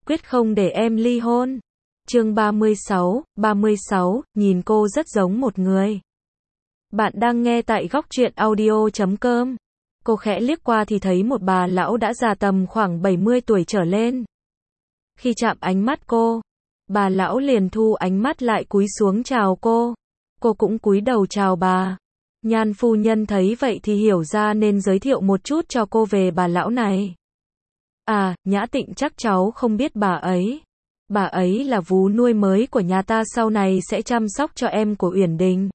quyết không để em ly hôn. Chương 36, nhìn cô rất giống một người. Bạn đang nghe tại góc truyện audio.com. Cô khẽ liếc qua thì thấy một bà lão đã già tầm khoảng 70 tuổi trở lên. Khi chạm ánh mắt cô, bà lão liền thu ánh mắt lại cúi xuống chào cô. Cô cũng cúi đầu chào bà. Nhan phu nhân thấy vậy thì hiểu ra nên giới thiệu một chút cho cô về bà lão này. À, Nhã Tịnh chắc cháu không biết bà ấy. Bà ấy là vú nuôi mới của nhà ta, sau này sẽ chăm sóc cho em của Uyển Đình.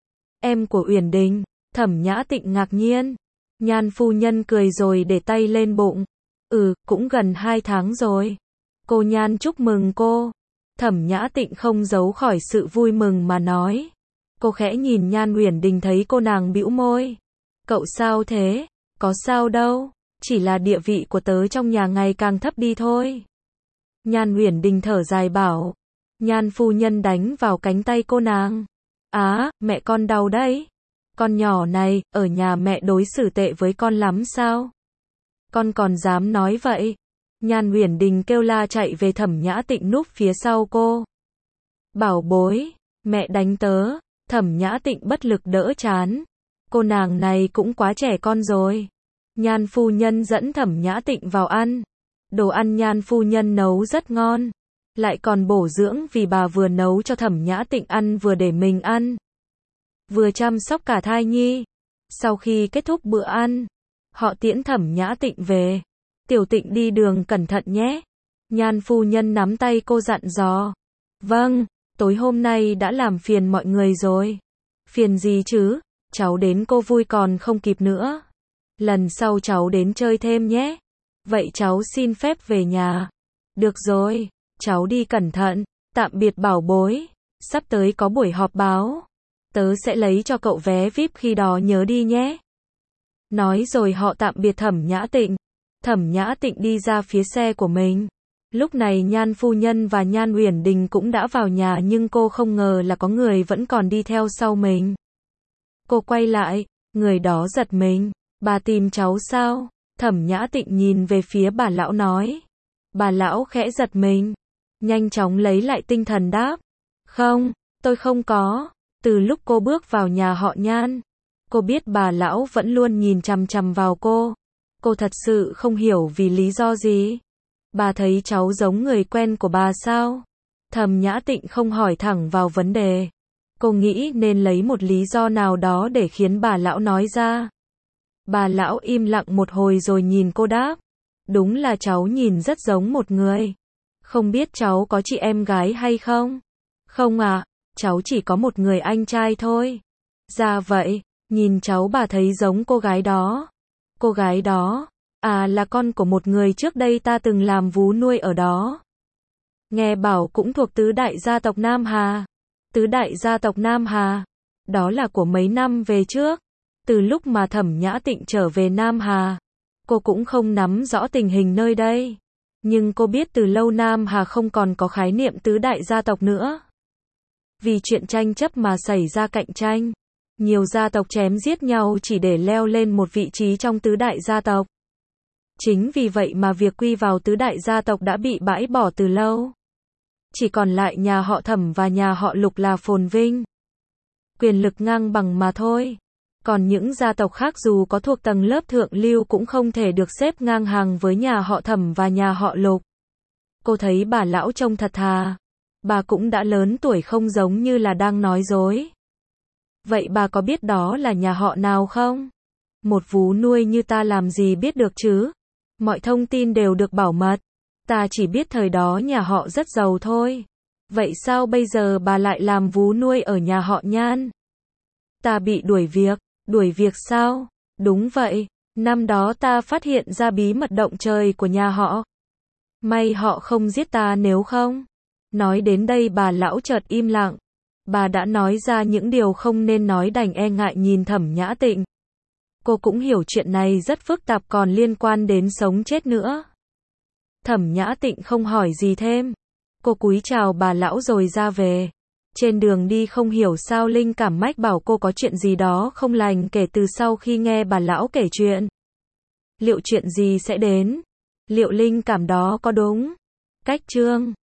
Em của Uyển Đình? Thẩm Nhã Tịnh ngạc nhiên. Nhan phu nhân cười rồi để tay lên bụng. Cũng gần 2 tháng rồi. Cô Nhan chúc mừng cô. Thẩm Nhã Tịnh không giấu khỏi sự vui mừng mà nói. Cô khẽ nhìn Nhan Uyển Đình thấy cô nàng bĩu môi. Cậu sao thế? Có sao đâu, chỉ là địa vị của tớ trong nhà ngày càng thấp đi thôi. Nhan Uyển Đình thở dài bảo. Nhan phu nhân đánh vào cánh tay cô nàng. Mẹ con đau đấy. Con nhỏ này, ở nhà mẹ đối xử tệ với con lắm sao? Con còn dám nói vậy? Nhan Uyển Đình kêu la chạy về. Thẩm Nhã Tịnh núp phía sau cô. Bảo bối, mẹ đánh tớ. Thẩm Nhã Tịnh bất lực đỡ chán. Cô nàng này cũng quá trẻ con rồi. Nhan phu nhân dẫn Thẩm Nhã Tịnh vào ăn. Đồ ăn Nhan phu nhân nấu rất ngon. Lại còn bổ dưỡng vì bà vừa nấu cho Thẩm Nhã Tịnh ăn vừa để mình ăn. Vừa chăm sóc cả thai nhi. Sau khi kết thúc bữa ăn, họ tiễn Thẩm Nhã Tịnh về. Tiểu Tịnh đi đường cẩn thận nhé. Nhan phu nhân nắm tay cô dặn dò. Vâng, tối hôm nay đã làm phiền mọi người rồi. Phiền gì chứ, cháu đến cô vui còn không kịp nữa. Lần sau cháu đến chơi thêm nhé. Vậy cháu xin phép về nhà. Được rồi, cháu đi cẩn thận. Tạm biệt bảo bối. Sắp tới có buổi họp báo. Tớ sẽ lấy cho cậu vé VIP khi đó, nhớ đi nhé. Nói rồi họ tạm biệt Thẩm Nhã Tịnh. Thẩm Nhã Tịnh đi ra phía xe của mình. Lúc này Nhan phu nhân và Nhan Uyển Đình cũng đã vào nhà, nhưng cô không ngờ là có người vẫn còn đi theo sau mình. Cô quay lại, người đó giật mình. Bà tìm cháu sao? Thẩm Nhã Tịnh nhìn về phía bà lão nói. Bà lão khẽ giật mình. Nhanh chóng lấy lại tinh thần đáp. Không, tôi không có. Từ lúc cô bước vào nhà họ Nhan, cô biết bà lão vẫn luôn nhìn chằm chằm vào cô. Cô thật sự không hiểu vì lý do gì. Bà thấy cháu giống người quen của bà sao? Thẩm Nhã Tịnh không hỏi thẳng vào vấn đề. Cô nghĩ nên lấy một lý do nào đó để khiến bà lão nói ra. Bà lão im lặng một hồi rồi nhìn cô đáp. Đúng là cháu nhìn rất giống một người. Không biết cháu có chị em gái hay không? Không ạ, cháu chỉ có một người anh trai thôi. Dạ vậy, nhìn cháu bà thấy giống cô gái đó. Cô gái đó, là con của một người trước đây ta từng làm vú nuôi ở đó. Nghe bảo cũng thuộc tứ đại gia tộc Nam Hà. Tứ đại gia tộc Nam Hà, đó là của mấy năm về trước. Từ lúc mà Thẩm Nhã Tịnh trở về Nam Hà, cô cũng không nắm rõ tình hình nơi đây. Nhưng cô biết từ lâu Nam Hà không còn có khái niệm tứ đại gia tộc nữa. Vì chuyện tranh chấp mà xảy ra cạnh tranh. Nhiều gia tộc chém giết nhau chỉ để leo lên một vị trí trong tứ đại gia tộc. Chính vì vậy mà việc quy vào tứ đại gia tộc đã bị bãi bỏ từ lâu. Chỉ còn lại nhà họ Thẩm và nhà họ Lục là phồn vinh. Quyền lực ngang bằng mà thôi. Còn những gia tộc khác dù có thuộc tầng lớp thượng lưu cũng không thể được xếp ngang hàng với nhà họ Thẩm và nhà họ Lục. Cô thấy bà lão trông thật thà. Bà cũng đã lớn tuổi, không giống như là đang nói dối. Vậy bà có biết đó là nhà họ nào không? Một vú nuôi như ta làm gì biết được chứ? Mọi thông tin đều được bảo mật. Ta chỉ biết thời đó nhà họ rất giàu thôi. Vậy sao bây giờ bà lại làm vú nuôi ở nhà họ Nhan? Ta bị đuổi việc. Đuổi việc sao? Đúng vậy. Năm đó ta phát hiện ra bí mật động trời của nhà họ. May họ không giết ta nếu không. Nói đến đây bà lão chợt im lặng. Bà đã nói ra những điều không nên nói, đành e ngại nhìn Thẩm Nhã Tịnh. Cô cũng hiểu chuyện này rất phức tạp, còn liên quan đến sống chết nữa. Thẩm Nhã Tịnh không hỏi gì thêm. Cô cúi chào bà lão rồi ra về. Trên đường đi không hiểu sao linh cảm mách bảo cô có chuyện gì đó không lành kể từ sau khi nghe bà lão kể chuyện. Liệu chuyện gì sẽ đến? Liệu linh cảm đó có đúng? Cách chương